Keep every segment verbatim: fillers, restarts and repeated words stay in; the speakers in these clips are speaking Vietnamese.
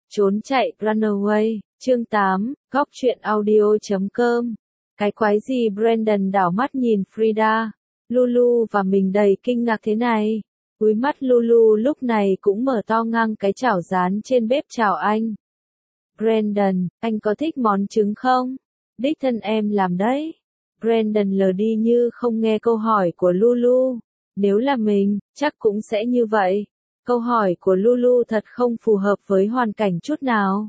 Trốn chạy, Runaway, chương tám, góc truyện audio chấm com. Cái quái gì? Brandon đảo mắt nhìn Frida, Lulu và mình đầy kinh ngạc thế này. Cúi mắt Lulu lúc này cũng mở to ngang cái chảo rán trên bếp. Chào anh. Brandon, anh có thích món trứng không? Đích thân em làm đấy. Brandon lờ đi như không nghe câu hỏi của Lulu. Nếu là mình, chắc cũng sẽ như vậy. Câu hỏi của Lulu thật không phù hợp với hoàn cảnh chút nào.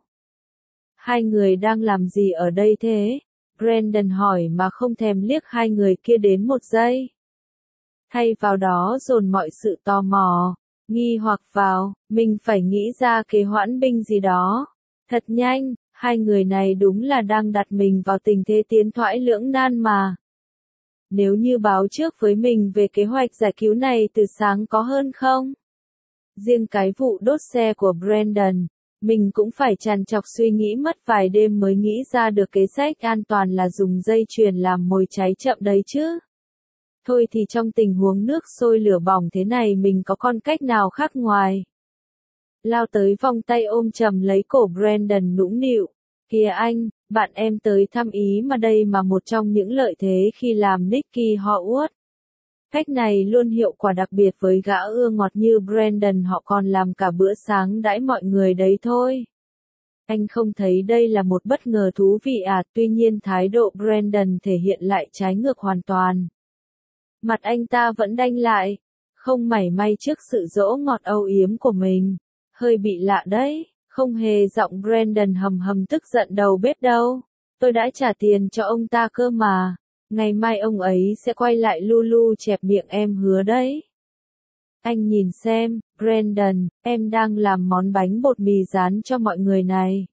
Hai người đang làm gì ở đây thế? Brandon hỏi mà không thèm liếc hai người kia đến một giây. Thay vào đó dồn mọi sự tò mò, nghi hoặc vào, mình phải nghĩ ra kế hoãn binh gì đó. Thật nhanh, hai người này đúng là đang đặt mình vào tình thế tiến thoái lưỡng nan mà. Nếu như báo trước với mình về kế hoạch giải cứu này từ sáng có hơn không? Riêng cái vụ đốt xe của Brandon, mình cũng phải trằn trọc suy nghĩ mất vài đêm mới nghĩ ra được kế sách an toàn là dùng dây chuyền làm mồi cháy chậm đấy chứ. Thôi thì trong tình huống nước sôi lửa bỏng thế này mình có con cách nào khác ngoài. Lao tới vòng tay ôm chầm lấy cổ Brandon nũng nịu. Kìa anh, bạn em tới thăm ý mà đây mà một trong những lợi thế khi làm Nicky Howard. Cách này luôn hiệu quả đặc biệt với gã ưa ngọt như Brandon, họ còn làm cả bữa sáng đãi mọi người đấy thôi. Anh không thấy đây là một bất ngờ thú vị à? Tuy nhiên thái độ Brandon thể hiện lại trái ngược hoàn toàn. Mặt anh ta vẫn đanh lại, không mảy may trước sự dỗ ngọt âu yếm của mình. Hơi bị lạ đấy, không hề giọng Brandon hầm hầm tức giận đầu bếp đâu. Tôi đã trả tiền cho ông ta cơ mà. Ngày mai ông ấy sẽ quay lại. Lulu chẹp miệng, em hứa đấy. Anh nhìn xem, Brandon, em đang làm món bánh bột mì rán cho mọi người này.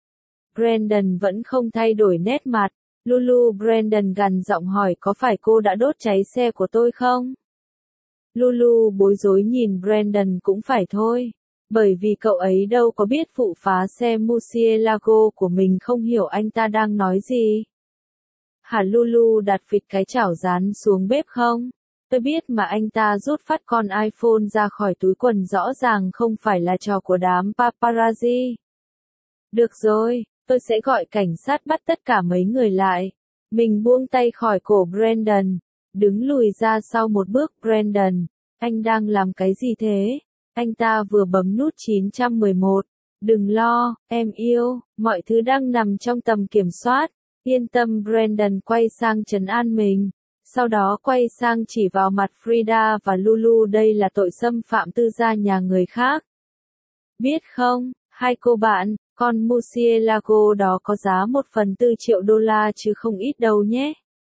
Brandon vẫn không thay đổi nét mặt. Lulu, Brandon gằn giọng hỏi có phải cô đã đốt cháy xe của tôi không? Lulu bối rối nhìn Brandon cũng phải thôi. Bởi vì cậu ấy đâu có biết vụ phá xe Murcielago của mình, không hiểu anh ta đang nói gì. Hả? Lulu đặt phịch cái chảo rán xuống bếp không? Tôi biết mà. Anh ta rút phát con iPhone ra khỏi túi quần, rõ ràng không phải là trò của đám paparazzi. Được rồi, tôi sẽ gọi cảnh sát bắt tất cả mấy người lại. Mình buông tay khỏi cổ Brandon, đứng lùi ra sau một bước. Brandon, anh đang làm cái gì thế? Anh ta vừa bấm nút chín một một. Đừng lo, em yêu, mọi thứ đang nằm trong tầm kiểm soát. Yên tâm. Brandon quay sang trấn an mình, sau đó quay sang chỉ vào mặt Frida và Lulu. Đây là tội xâm phạm tư gia nhà người khác. Biết không, hai cô bạn, con Murcielago đó có giá một phần tư triệu đô la chứ không ít đâu nhé.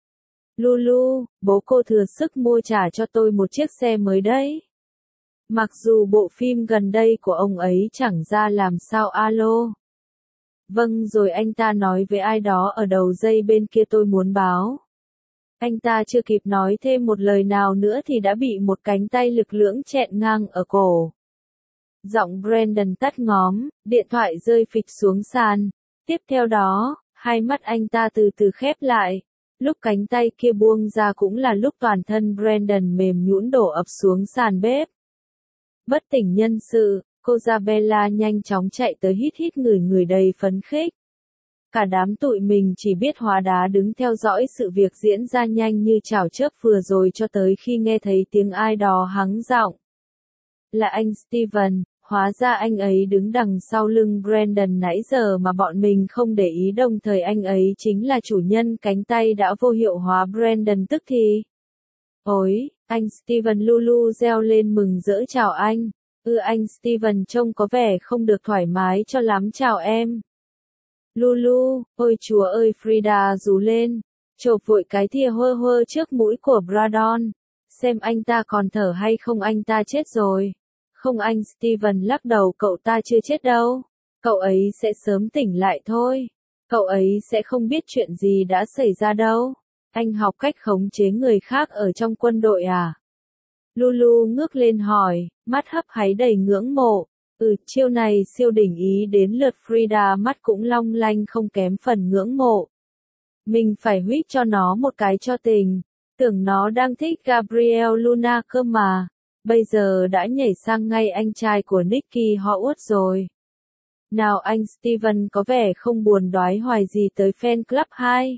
Lulu, bố cô thừa sức mua trả cho tôi một chiếc xe mới đấy. Mặc dù bộ phim gần đây của ông ấy chẳng ra làm sao. Alo. Vâng rồi, anh ta nói với ai đó ở đầu dây bên kia, tôi muốn báo. Anh ta chưa kịp nói thêm một lời nào nữa thì đã bị một cánh tay lực lưỡng chẹn ngang ở cổ. Giọng Brandon tắt ngóm, điện thoại rơi phịch xuống sàn. Tiếp theo đó, hai mắt anh ta từ từ khép lại. Lúc cánh tay kia buông ra cũng là lúc toàn thân Brandon mềm nhũn đổ ập xuống sàn bếp. Bất tỉnh nhân sự, cô Isabella nhanh chóng chạy tới, hít hít ngửi ngửi đầy phấn khích. Cả đám tụi mình chỉ biết hóa đá đứng theo dõi sự việc diễn ra nhanh như chảo chớp vừa rồi cho tới khi nghe thấy tiếng ai đó hắng giọng. Là anh Steven, hóa ra anh ấy đứng đằng sau lưng Brandon nãy giờ mà bọn mình không để ý, đồng thời anh ấy chính là chủ nhân cánh tay đã vô hiệu hóa Brandon tức thì. Ôi, anh Steven! Lulu reo lên mừng rỡ. Chào anh. Ừ, anh Steven trông có vẻ không được thoải mái cho lắm. Chào em. Lulu, ôi chúa ơi! Frida rú lên, chộp vội cái thìa hơ hơ trước mũi của Brandon. Xem anh ta còn thở hay không, anh ta chết rồi. Không, anh Steven lắc đầu, cậu ta chưa chết đâu. Cậu ấy sẽ sớm tỉnh lại thôi. Cậu ấy sẽ không biết chuyện gì đã xảy ra đâu. Anh học cách khống chế người khác ở trong quân đội à? Lulu ngước lên hỏi, mắt hấp háy đầy ngưỡng mộ. Ừ, chiêu này siêu đỉnh. Ý đến lượt Frida, mắt cũng long lanh không kém phần ngưỡng mộ. Mình phải huých cho nó một cái cho tình. Tưởng nó đang thích Gabriel Luna cơ mà. Bây giờ đã nhảy sang ngay anh trai của Nicky Howard rồi. Nào anh Steven có vẻ không buồn đoái hoài gì tới fan club hai.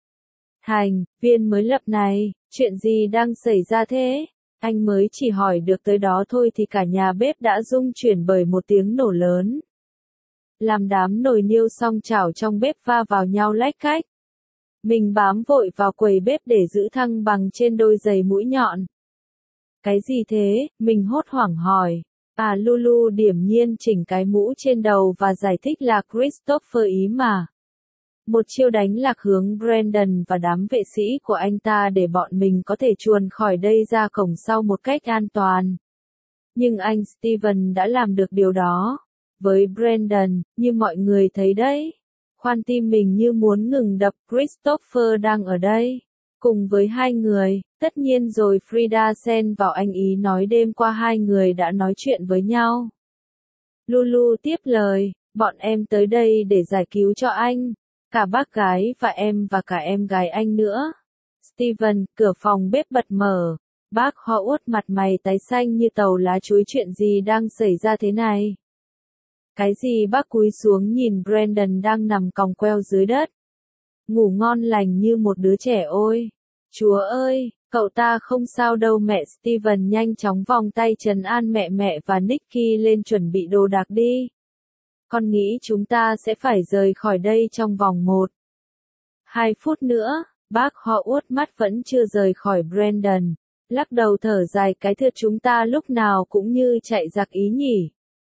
Thành viên mới lập này, chuyện gì đang xảy ra thế? Anh mới chỉ hỏi được tới đó thôi thì cả nhà bếp đã rung chuyển bởi một tiếng nổ lớn. Làm đám nồi niêu xong chảo trong bếp va vào nhau lách cách. Mình bám vội vào quầy bếp để giữ thăng bằng trên đôi giày mũi nhọn. Cái gì thế? Mình hốt hoảng hỏi. À Lulu điềm nhiên chỉnh cái mũ trên đầu và giải thích là Christopher ý mà. Một chiêu đánh lạc hướng Brandon và đám vệ sĩ của anh ta để bọn mình có thể chuồn khỏi đây ra cổng sau một cách an toàn. Nhưng anh Steven đã làm được điều đó. Với Brandon, như mọi người thấy đấy. Khoan tim mình như muốn ngừng đập, Christopher đang ở đây. Cùng với hai người, tất nhiên rồi Frida xen vào anh ý nói đêm qua hai người đã nói chuyện với nhau. Lulu tiếp lời, bọn em tới đây để giải cứu cho anh. Cả bác gái và em và cả em gái anh nữa. Steven, cửa phòng bếp bật mở. Bác Howard mặt mày tái xanh như tàu lá chuối, chuyện gì đang xảy ra thế này? Cái gì? Bác cúi xuống nhìn Brandon đang nằm còng queo dưới đất. Ngủ ngon lành như một đứa trẻ ôi. Chúa ơi, cậu ta không sao đâu mẹ. Steven nhanh chóng vòng tay trấn an mẹ mẹ và Nicky lên chuẩn bị đồ đạc đi. Con nghĩ chúng ta sẽ phải rời khỏi đây trong vòng một, hai phút nữa. Bác Howard mắt vẫn chưa rời khỏi Brandon. Lắc đầu thở dài cái thưa chúng ta lúc nào cũng như chạy giặc ý nhỉ.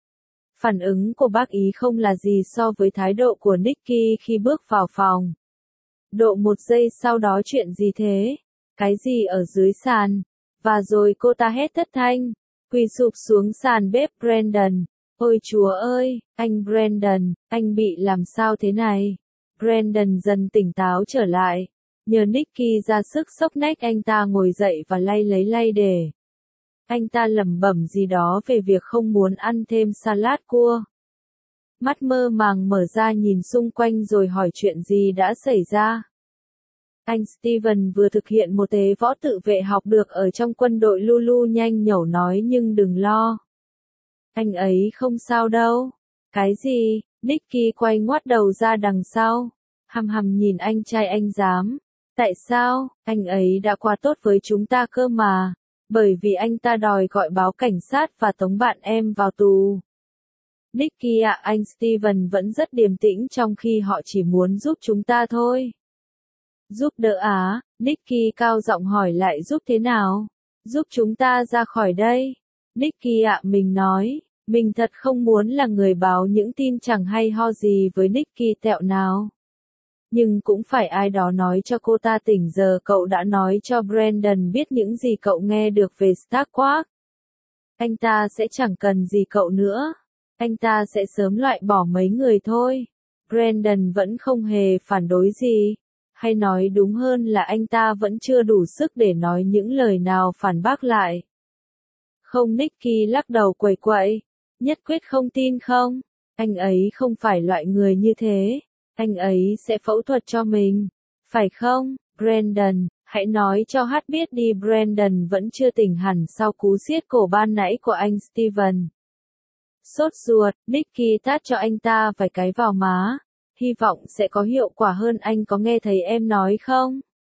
Phản ứng của bác ý không là gì so với thái độ của Nicky khi bước vào phòng. Độ một giây sau đó chuyện gì thế? Cái gì ở dưới sàn? Và rồi cô ta hét thất thanh, quỳ sụp xuống sàn bếp. Brandon, ôi chúa ơi, anh Brandon, anh bị làm sao thế này? Brandon dần tỉnh táo trở lại. Nhờ Nicky ra sức xốc nách anh ta ngồi dậy và lay lấy lay để. Anh ta lẩm bẩm gì đó về việc không muốn ăn thêm salad cua. Mắt mơ màng mở ra nhìn xung quanh rồi hỏi chuyện gì đã xảy ra. Anh Steven vừa thực hiện một tế võ tự vệ học được ở trong quân đội. Lulu nhanh nhẩu nói nhưng đừng lo. Anh ấy không sao đâu. Cái gì? Nicky quay ngoắt đầu ra đằng sau. Hằm hằm nhìn anh trai anh dám. Tại sao? Anh ấy đã quá tốt với chúng ta cơ mà. Bởi vì anh ta đòi gọi báo cảnh sát và tống bạn em vào tù. Nicky ạ, anh Steven vẫn rất điềm tĩnh trong khi họ chỉ muốn giúp chúng ta thôi. Giúp đỡ á? Nicky cao giọng hỏi lại, giúp thế nào? Giúp chúng ta ra khỏi đây. Nicky ạ, mình nói, mình thật không muốn là người báo những tin chẳng hay ho gì với Nicky tẹo nào. Nhưng cũng phải ai đó nói cho cô ta tỉnh. Giờ cậu đã nói cho Brandon biết những gì cậu nghe được về Starquark. Anh ta sẽ chẳng cần gì cậu nữa. Anh ta sẽ sớm loại bỏ mấy người thôi. Brandon vẫn không hề phản đối gì. Hay nói đúng hơn là anh ta vẫn chưa đủ sức để nói những lời nào phản bác lại. Không, Nicky lắc đầu quẩy quậy. Nhất quyết không tin không? Anh ấy không phải loại người như thế. Anh ấy sẽ phẫu thuật cho mình. Phải không, Brandon? Hãy nói cho Hát biết đi. Brandon vẫn chưa tỉnh hẳn sau cú siết cổ ban nãy của anh Steven. Sốt ruột, Nicky tát cho anh ta vài cái vào má. Hy vọng sẽ có hiệu quả hơn. Anh có nghe thấy em nói không?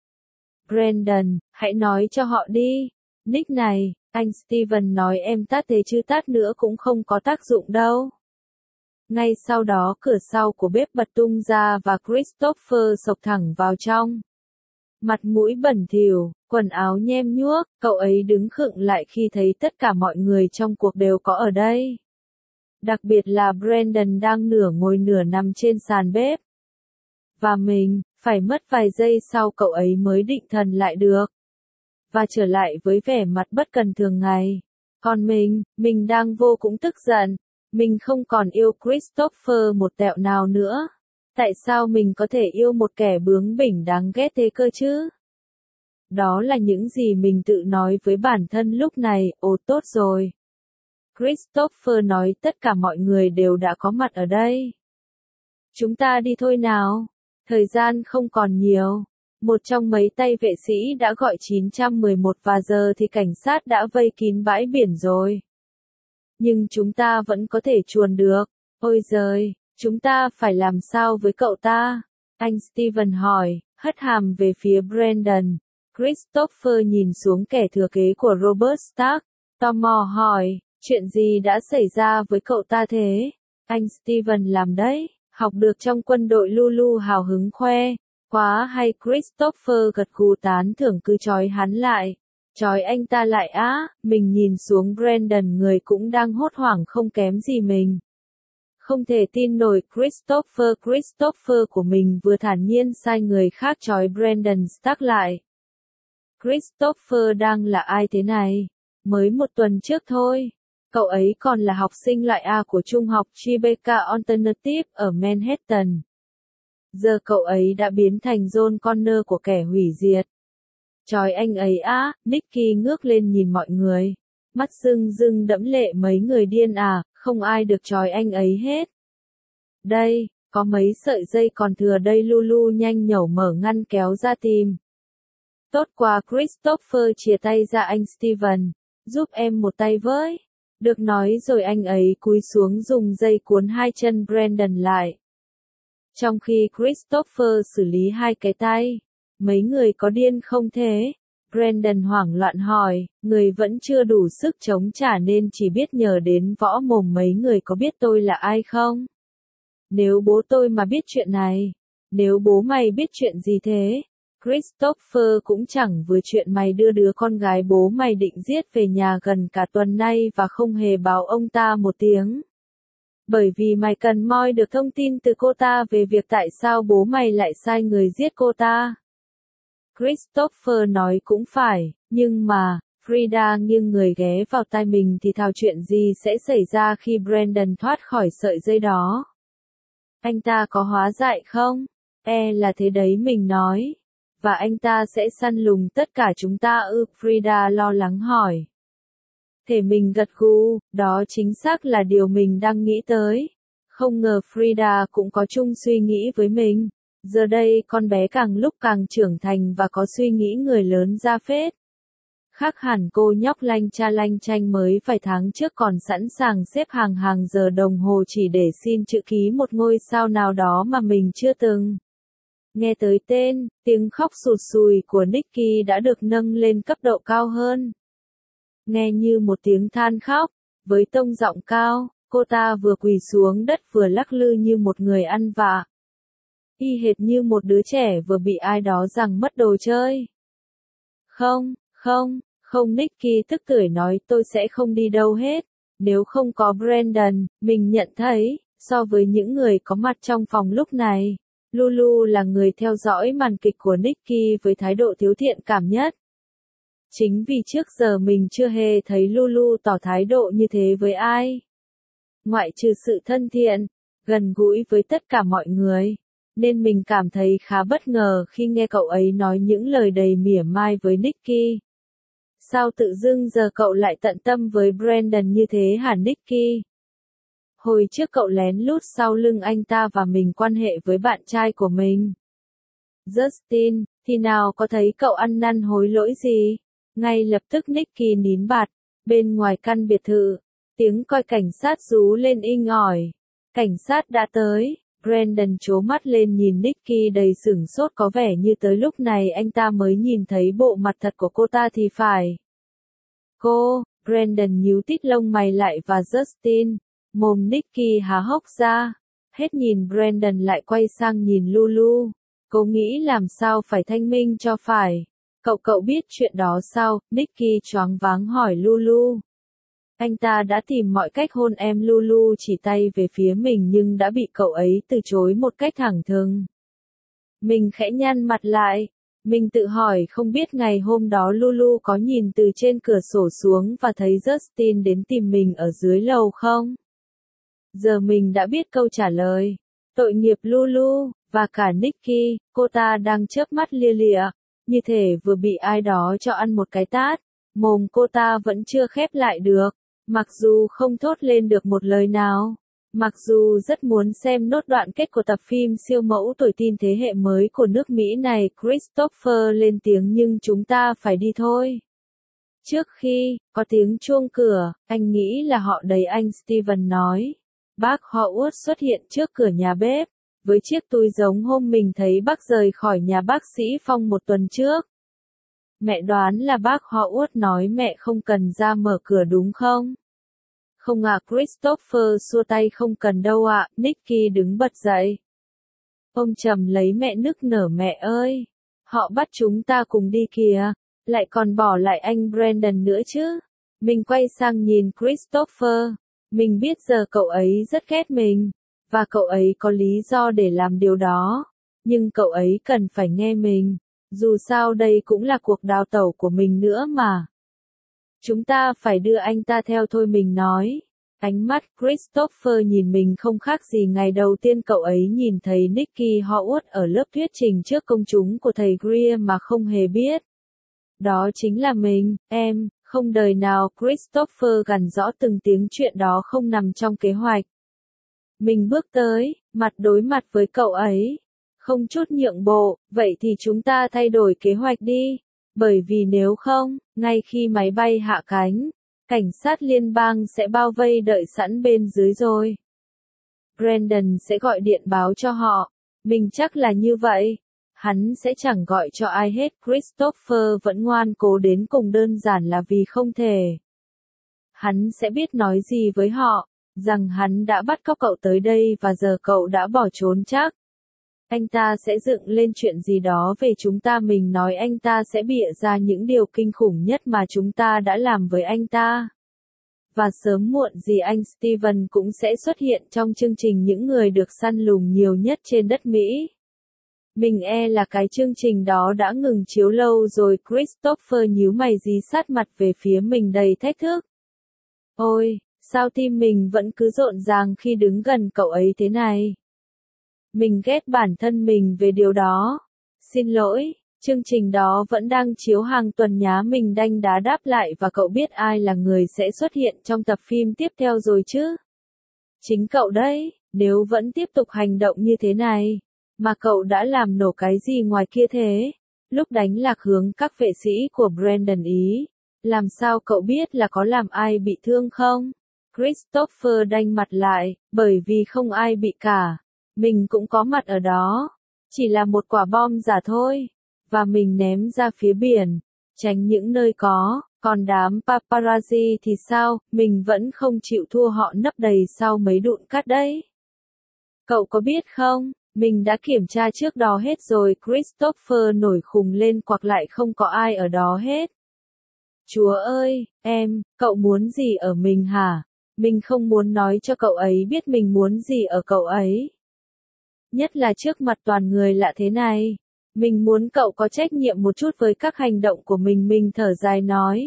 Brandon, hãy nói cho họ đi. Nick này, anh Steven nói em tát thế chứ tát nữa cũng không có tác dụng đâu. Ngay sau đó cửa sau của bếp bật tung ra và Christopher xộc thẳng vào trong. Mặt mũi bẩn thỉu, quần áo nhem nhuốc, cậu ấy đứng khựng lại khi thấy tất cả mọi người trong cuộc đều có ở đây. Đặc biệt là Brandon đang nửa ngồi nửa nằm trên sàn bếp. Và mình, phải mất vài giây sau cậu ấy mới định thần lại được. Và trở lại với vẻ mặt bất cần thường ngày. Còn mình, mình đang vô cùng tức giận. Mình không còn yêu Christopher một tẹo nào nữa. Tại sao mình có thể yêu một kẻ bướng bỉnh đáng ghét thế cơ chứ? Đó là những gì mình tự nói với bản thân lúc này. Ồ tốt rồi. Christopher nói tất cả mọi người đều đã có mặt ở đây. Chúng ta đi thôi nào. Thời gian không còn nhiều. Một trong mấy tay vệ sĩ đã gọi chín một một và giờ thì cảnh sát đã vây kín bãi biển rồi. Nhưng chúng ta vẫn có thể chuồn được. Ôi giời, chúng ta phải làm sao với cậu ta? Anh Steven hỏi, hất hàm về phía Brandon. Christopher nhìn xuống kẻ thừa kế của Robert Stark, tò mò hỏi, chuyện gì đã xảy ra với cậu ta thế? Anh Steven làm đấy, học được trong quân đội. Lulu hào hứng khoe, quá hay. Christopher gật gù tán thưởng, cứ trói hắn lại. Trói anh ta lại á? Mình nhìn xuống Brandon, người cũng đang hốt hoảng không kém gì mình. Không thể tin nổi Christopher Christopher của mình vừa thản nhiên sai người khác trói Brandon Stark lại. Christopher đang là ai thế này? Mới một tuần trước thôi. Cậu ấy còn là học sinh loại A của trung học Tribeca Alternative ở Manhattan. Giờ cậu ấy đã biến thành John Connor của kẻ hủy diệt. Trói anh ấy á? Nicky ngước lên nhìn mọi người. Mắt rưng rưng đẫm lệ, mấy người điên à, không ai được trói anh ấy hết. Đây, có mấy sợi dây còn thừa đây. Lulu nhanh nhẩu mở ngăn kéo ra tìm. Tốt quá. Christopher chìa tay ra. Anh Steven, giúp em một tay với. Được nói rồi anh ấy cúi xuống dùng dây cuốn hai chân Brandon lại. Trong khi Christopher xử lý hai cái tay. Mấy người có điên không thế? Brandon hoảng loạn hỏi, người vẫn chưa đủ sức chống trả nên chỉ biết nhờ đến võ mồm. Mấy người có biết tôi là ai không? Nếu bố tôi mà biết chuyện này. Nếu bố mày biết chuyện gì thế? Christopher cũng chẳng vừa chuyện mày đưa đứa con gái bố mày định giết về nhà gần cả tuần nay và không hề báo ông ta một tiếng. Bởi vì mày cần moi được thông tin từ cô ta về việc tại sao bố mày lại sai người giết cô ta. Christopher nói cũng phải, nhưng mà, Frida nghiêng người ghé vào tai mình thì thào chuyện gì sẽ xảy ra khi Brandon thoát khỏi sợi dây đó. Anh ta có hóa dại không? E là thế đấy, mình nói. Và anh ta sẽ săn lùng tất cả chúng ta ư? Frida lo lắng hỏi. Thể mình gật gù, đó chính xác là điều mình đang nghĩ tới. Không ngờ Frida cũng có chung suy nghĩ với mình. Giờ đây con bé càng lúc càng trưởng thành và có suy nghĩ người lớn ra phết. Khác hẳn cô nhóc lanh cha lanh chanh mới vài tháng trước còn sẵn sàng xếp hàng hàng giờ đồng hồ chỉ để xin chữ ký một ngôi sao nào đó mà mình chưa từng. Nghe tới tên, tiếng khóc sụt sùi của Nicky đã được nâng lên cấp độ cao hơn. Nghe như một tiếng than khóc, với tông giọng cao, cô ta vừa quỳ xuống đất vừa lắc lư như một người ăn vạ. Y hệt như một đứa trẻ vừa bị ai đó giằng mất đồ chơi. Không, không, không. Nicky tức tưởi nói, tôi sẽ không đi đâu hết. Nếu không có Brandon, mình nhận thấy, so với những người có mặt trong phòng lúc này, Lulu là người theo dõi màn kịch của Nicky với thái độ thiếu thiện cảm nhất. Chính vì trước giờ mình chưa hề thấy Lulu tỏ thái độ như thế với ai. Ngoại trừ sự thân thiện, gần gũi với tất cả mọi người. Nên mình cảm thấy khá bất ngờ khi nghe cậu ấy nói những lời đầy mỉa mai với Nicky. Sao tự dưng giờ cậu lại tận tâm với Brandon như thế hả Nicky? Hồi trước cậu lén lút sau lưng anh ta và mình quan hệ với bạn trai của mình. Justin, thì nào có thấy cậu ăn năn hối lỗi gì? Ngay lập tức Nicky nín bặt. Bên ngoài căn biệt thự, tiếng còi cảnh sát rú lên inh ỏi. Cảnh sát đã tới. Brandon trố mắt lên nhìn Nicky đầy sửng sốt, có vẻ như tới lúc này anh ta mới nhìn thấy bộ mặt thật của cô ta thì phải. Cô, Brandon nhíu tít lông mày lại và Justin. Mồm Nicky há hốc ra. Hết nhìn Brandon lại quay sang nhìn Lulu. Cô nghĩ làm sao phải thanh minh cho phải. Cậu cậu biết chuyện đó sao? Nicky choáng váng hỏi Lulu. Anh ta đã tìm mọi cách hôn em. Lulu chỉ tay về phía mình nhưng đã bị cậu ấy từ chối một cách thẳng thừng. Mình khẽ nhăn mặt lại. Mình tự hỏi không biết ngày hôm đó Lulu có nhìn từ trên cửa sổ xuống và thấy Justin đến tìm mình ở dưới lầu không? Giờ mình đã biết câu trả lời. Tội nghiệp Lulu, và cả Nicky, cô ta đang chớp mắt lia lịa, như thể vừa bị ai đó cho ăn một cái tát. Mồm cô ta vẫn chưa khép lại được, mặc dù không thốt lên được một lời nào. Mặc dù rất muốn xem nốt đoạn kết của tập phim siêu mẫu tuổi teen thế hệ mới của nước Mỹ này, Christopher lên tiếng, nhưng chúng ta phải đi thôi. Trước khi có tiếng chuông cửa, anh nghĩ là họ đấy, anh Steven nói. Bác Howard xuất hiện trước cửa nhà bếp, với chiếc túi giống hôm mình thấy bác rời khỏi nhà bác sĩ Phong một tuần trước. Mẹ đoán là bác Howard nói mẹ không cần ra mở cửa đúng không? Không ạ, à, Christopher xua tay, không cần đâu ạ. À. Nicky đứng bật dậy. Ông trầm lấy mẹ nức nở, mẹ ơi, họ bắt chúng ta cùng đi kìa, lại còn bỏ lại anh Brandon nữa chứ. Mình quay sang nhìn Christopher, mình biết giờ cậu ấy rất ghét mình, và cậu ấy có lý do để làm điều đó, nhưng cậu ấy cần phải nghe mình, dù sao đây cũng là cuộc đào tẩu của mình nữa mà. Chúng ta phải đưa anh ta theo thôi, mình nói. Ánh mắt Christopher nhìn mình không khác gì ngày đầu tiên cậu ấy nhìn thấy Nicky Howard ở lớp thuyết trình trước công chúng của thầy Greer mà không hề biết. Đó chính là mình, em, không đời nào. Christopher gằn rõ từng tiếng, chuyện đó không nằm trong kế hoạch. Mình bước tới, mặt đối mặt với cậu ấy. Không chút nhượng bộ, vậy thì chúng ta thay đổi kế hoạch đi. Bởi vì nếu không, ngay khi máy bay hạ cánh, cảnh sát liên bang sẽ bao vây đợi sẵn bên dưới rồi. Brandon sẽ gọi điện báo cho họ. Mình chắc là như vậy. Hắn sẽ chẳng gọi cho ai hết. Christopher vẫn ngoan cố đến cùng, đơn giản là vì không thể. Hắn sẽ biết nói gì với họ, rằng hắn đã bắt cóc cậu tới đây và giờ cậu đã bỏ trốn chắc. Anh ta sẽ dựng lên chuyện gì đó về chúng ta, mình nói anh ta sẽ bịa ra những điều kinh khủng nhất mà chúng ta đã làm với anh ta. Và sớm muộn gì anh Steven cũng sẽ xuất hiện trong chương trình những người được săn lùng nhiều nhất trên đất Mỹ. Mình e là cái chương trình đó đã ngừng chiếu lâu rồi. Christopher nhíu mày, dí sát mặt về phía mình đầy thách thức. Ôi, sao tim mình vẫn cứ rộn ràng khi đứng gần cậu ấy thế này? Mình ghét bản thân mình về điều đó. Xin lỗi, chương trình đó vẫn đang chiếu hàng tuần nhá. Mình đanh đá đáp lại, và cậu biết ai là người sẽ xuất hiện trong tập phim tiếp theo rồi chứ? Chính cậu đấy. Nếu vẫn tiếp tục hành động như thế này, mà cậu đã làm nổ cái gì ngoài kia thế? Lúc đánh lạc hướng các vệ sĩ của Brandon ý, làm sao cậu biết là có làm ai bị thương không? Christopher đanh mặt lại, bởi vì không ai bị cả. Mình cũng có mặt ở đó. Chỉ là một quả bom giả thôi. Và mình ném ra phía biển, tránh những nơi có. Còn đám paparazzi thì sao? Mình vẫn không chịu thua họ, nấp đầy sau mấy đụn cát đấy. Cậu có biết không? Mình đã kiểm tra trước đó hết rồi. Christopher nổi khùng lên, quặc lại, không có ai ở đó hết. Chúa ơi, em, cậu muốn gì ở mình hả? Mình không muốn nói cho cậu ấy biết mình muốn gì ở cậu ấy. Nhất là trước mặt toàn người lạ thế này. Mình muốn cậu có trách nhiệm một chút với các hành động của mình. Mình thở dài nói.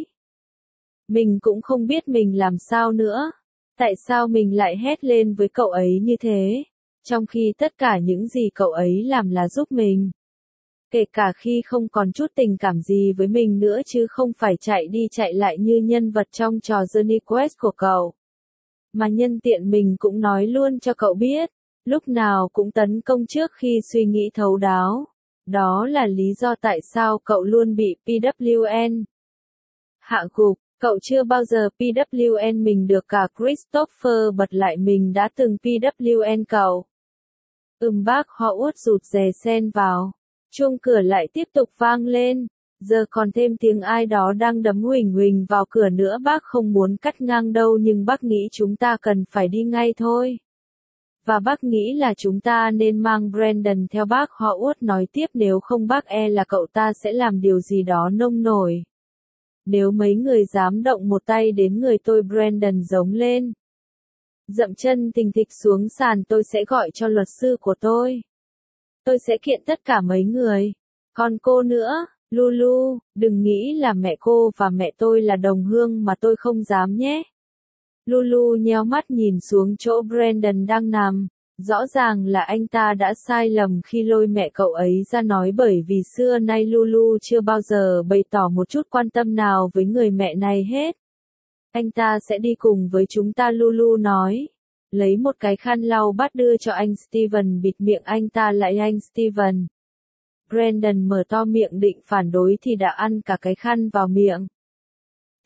Mình cũng không biết mình làm sao nữa. Tại sao mình lại hét lên với cậu ấy như thế? Trong khi tất cả những gì cậu ấy làm là giúp mình. Kể cả khi không còn chút tình cảm gì với mình nữa, chứ không phải chạy đi chạy lại như nhân vật trong trò Johnny Quest của cậu. Mà nhân tiện mình cũng nói luôn cho cậu biết, lúc nào cũng tấn công trước khi suy nghĩ thấu đáo. Đó là lý do tại sao cậu luôn bị P W N hạ gục. Cậu chưa bao giờ P W N mình được cả. Christopher bật lại, mình đã từng P W N cậu. Ừm, bác Howard rụt rè xen vào. Chuông cửa lại tiếp tục vang lên. Giờ còn thêm tiếng ai đó đang đấm huỳnh huỳnh vào cửa nữa. Bác không muốn cắt ngang đâu, nhưng bác nghĩ chúng ta cần phải đi ngay thôi. Và bác nghĩ là chúng ta nên mang Brandon theo, bác Howard nói tiếp, nếu không bác e là cậu ta sẽ làm điều gì đó nông nổi. Nếu mấy người dám động một tay đến người tôi, Brandon giống lên. Dậm chân thình thịch xuống sàn, tôi sẽ gọi cho luật sư của tôi. Tôi sẽ kiện tất cả mấy người. Còn cô nữa, Lulu, đừng nghĩ là mẹ cô và mẹ tôi là đồng hương mà tôi không dám nhé. Lulu nheo mắt nhìn xuống chỗ Brandon đang nằm. Rõ ràng là anh ta đã sai lầm khi lôi mẹ cậu ấy ra nói, bởi vì xưa nay Lulu chưa bao giờ bày tỏ một chút quan tâm nào với người mẹ này hết. Anh ta sẽ đi cùng với chúng ta, Lulu nói. Lấy một cái khăn lau bát đưa cho anh Steven, bịt miệng anh ta lại. Anh Steven. Brandon mở to miệng định phản đối thì đã ăn cả cái khăn vào miệng.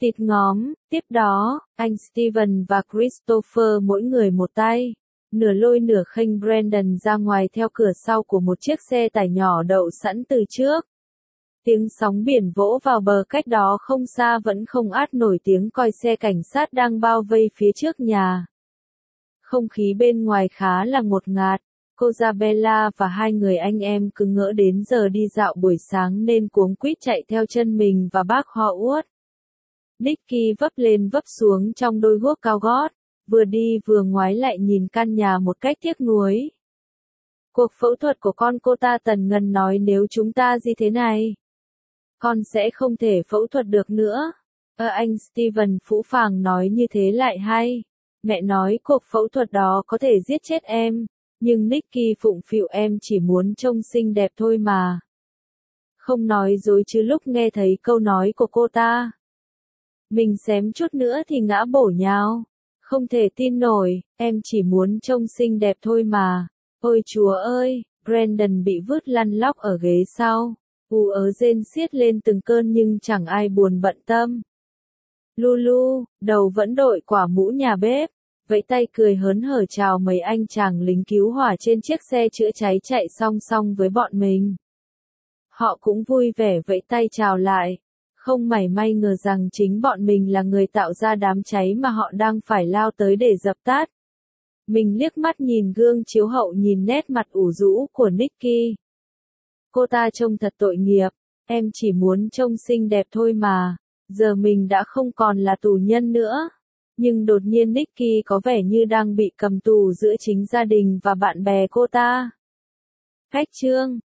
Tịt ngóm, tiếp đó, anh Steven và Christopher mỗi người một tay, nửa lôi nửa khênh Brandon ra ngoài theo cửa sau của một chiếc xe tải nhỏ đậu sẵn từ trước. Tiếng sóng biển vỗ vào bờ cách đó không xa vẫn không át nổi tiếng còi xe cảnh sát đang bao vây phía trước nhà. Không khí bên ngoài khá là ngột ngạt, cô Isabella và hai người anh em cứ ngỡ đến giờ đi dạo buổi sáng nên cuống quýt chạy theo chân mình và bác họ uất. Nicky vấp lên vấp xuống trong đôi guốc cao gót, vừa đi vừa ngoái lại nhìn căn nhà một cách tiếc nuối. Cuộc phẫu thuật của con cô ta tần ngần nói nếu chúng ta gì thế này, con sẽ không thể phẫu thuật được nữa. Ơ anh Steven phũ phàng nói như thế lại hay. Mẹ nói cuộc phẫu thuật đó có thể giết chết em, nhưng Nicky phụng phịu em chỉ muốn trông xinh đẹp thôi mà. Không nói dối chứ lúc nghe thấy câu nói của cô ta, mình xém chút nữa thì ngã bổ nhào. Không thể tin nổi, em chỉ muốn trông xinh đẹp thôi mà. Ôi chúa ơi, Brandon bị vứt lăn lóc ở ghế sau. Ù ớ rên xiết lên từng cơn nhưng chẳng ai buồn bận tâm. Lulu, đầu vẫn đội quả mũ nhà bếp, vẫy tay cười hớn hở chào mấy anh chàng lính cứu hỏa trên chiếc xe chữa cháy chạy song song với bọn mình. Họ cũng vui vẻ vẫy tay chào lại, không mảy may ngờ rằng chính bọn mình là người tạo ra đám cháy mà họ đang phải lao tới để dập tắt. Mình liếc mắt nhìn gương chiếu hậu nhìn nét mặt ủ rũ của Nicky. Cô ta trông thật tội nghiệp, em chỉ muốn trông xinh đẹp thôi mà, giờ mình đã không còn là tù nhân nữa. Nhưng đột nhiên Nicky có vẻ như đang bị cầm tù giữa chính gia đình và bạn bè cô ta. Cách chương